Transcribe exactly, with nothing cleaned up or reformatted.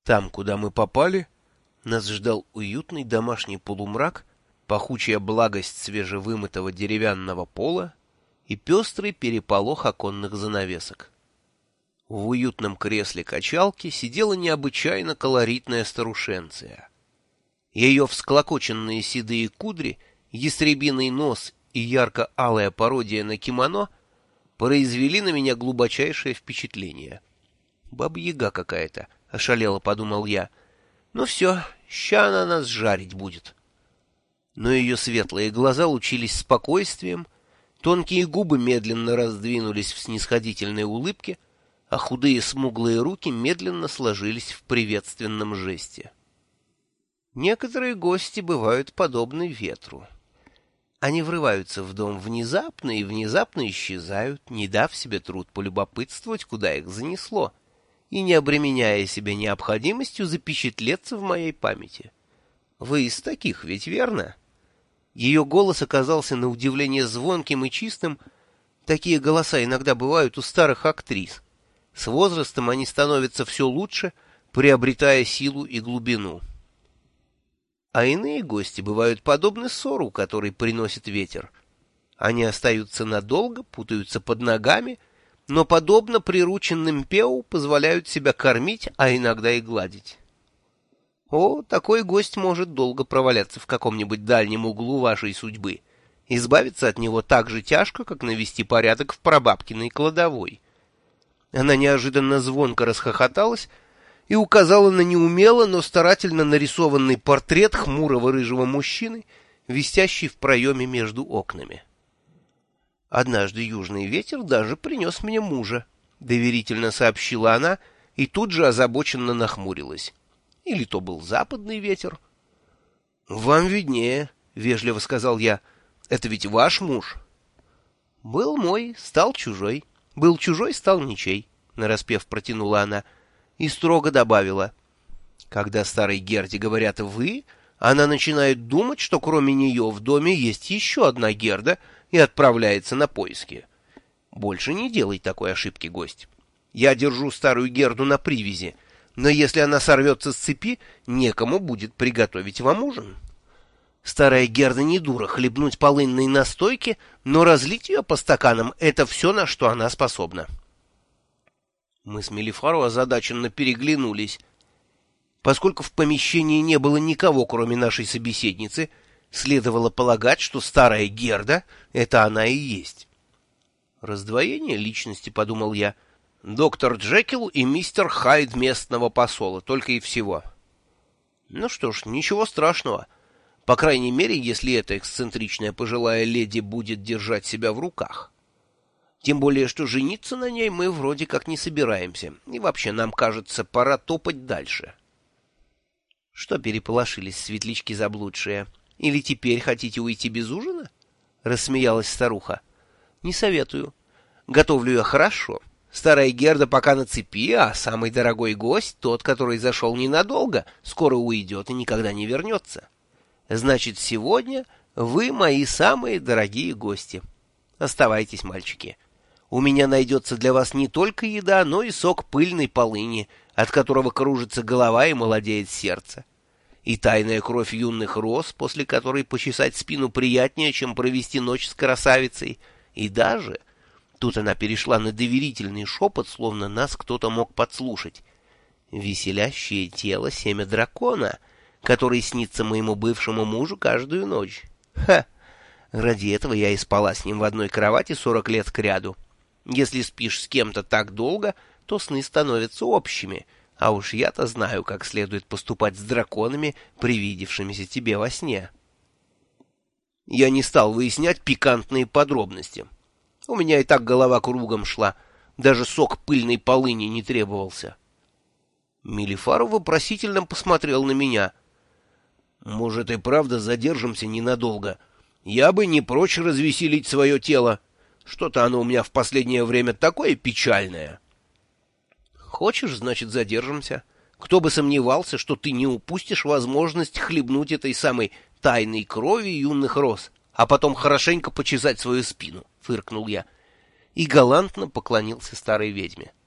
Там, куда мы попали, нас ждал уютный домашний полумрак, пахучая благость свежевымытого деревянного пола и пестрый переполох оконных занавесок. В уютном кресле качалки сидела необычайно колоритная старушенция. Ее всклокоченные седые кудри, ястребиный нос и ярко-алая пародия на кимоно произвели на меня глубочайшее впечатление. «Баба-яга какая-то», — ошалело подумал я. «Ну все, ща она нас жарить будет». Но ее светлые глаза лучились спокойствием, тонкие губы медленно раздвинулись в снисходительной улыбке, а худые смуглые руки медленно сложились в приветственном жесте. Некоторые гости бывают подобны ветру. Они врываются в дом внезапно и внезапно исчезают, не дав себе труд полюбопытствовать, куда их занесло, и не обременяя себя необходимостью запечатлеться в моей памяти. Вы из таких, ведь верно? Ее голос оказался на удивление звонким и чистым. Такие голоса иногда бывают у старых актрис. С возрастом они становятся все лучше, приобретая силу и глубину. А иные гости бывают подобны ссору, который приносит ветер. Они остаются надолго, путаются под ногами, но, подобно прирученным пеу, позволяют себя кормить, а иногда и гладить. О, такой гость может долго проваляться в каком-нибудь дальнем углу вашей судьбы. Избавиться от него так же тяжко, как навести порядок в прабабкиной кладовой. Она неожиданно звонко расхохоталась и указала на неумело, но старательно нарисованный портрет хмурого рыжего мужчины, висящий в проеме между окнами. «Однажды южный ветер даже принес мне мужа», — доверительно сообщила она и тут же озабоченно нахмурилась. Или то был западный ветер? — Вам виднее, — вежливо сказал я. — Это ведь ваш муж? — Был мой, стал чужой. Был чужой, стал ничей, — нараспев протянула она и строго добавила. Когда старой Герде говорят «вы», она начинает думать, что кроме нее в доме есть еще одна Герда, и отправляется на поиски. Больше не делай такой ошибки, гость. Я держу старую Герду на привязи, но если она сорвется с цепи, некому будет приготовить вам ужин. Старая Герда не дура хлебнуть полынной настойки, но разлить ее по стаканам — это все, на что она способна. Мы с Мелифаро озадаченно переглянулись. Поскольку в помещении не было никого, кроме нашей собеседницы, следовало полагать, что старая Герда — это она и есть. Раздвоение личности, подумал я. Доктор Джекил и мистер Хайд местного посола, только и всего. Ну что ж, ничего страшного. По крайней мере, если эта эксцентричная пожилая леди будет держать себя в руках. Тем более, что жениться на ней мы вроде как не собираемся. И вообще, нам кажется, пора топать дальше. Что переполошились, светлячки заблудшие? Или теперь хотите уйти без ужина? Рассмеялась старуха. Не советую. Готовлю я хорошо. Старая Герда пока на цепи, а самый дорогой гость, тот, который зашел ненадолго, скоро уйдет и никогда не вернется. Значит, сегодня вы мои самые дорогие гости. Оставайтесь, мальчики. У меня найдется для вас не только еда, но и сок пыльной полыни, от которого кружится голова и молодеет сердце. И тайная кровь юных роз, после которой почесать спину приятнее, чем провести ночь с красавицей. И даже... Тут она перешла на доверительный шепот, словно нас кто-то мог подслушать. Веселящее тело семя дракона, который снится моему бывшему мужу каждую ночь. Ха! Ради этого я и спала с ним в одной кровати сорок лет кряду. Если спишь с кем-то так долго, то сны становятся общими, а уж я-то знаю, как следует поступать с драконами, привидевшимися тебе во сне. Я не стал выяснять пикантные подробности. У меня и так голова кругом шла, даже сок пыльной полыни не требовался. Мелифаро вопросительно посмотрел на меня. «Может, и правда задержимся ненадолго? Я бы не прочь развеселить свое тело. Что-то оно у меня в последнее время такое печальное». «Хочешь, значит, задержимся. Кто бы сомневался, что ты не упустишь возможность хлебнуть этой самой тайной крови юных роз, а потом хорошенько почесать свою спину», — фыркнул я и галантно поклонился старой ведьме.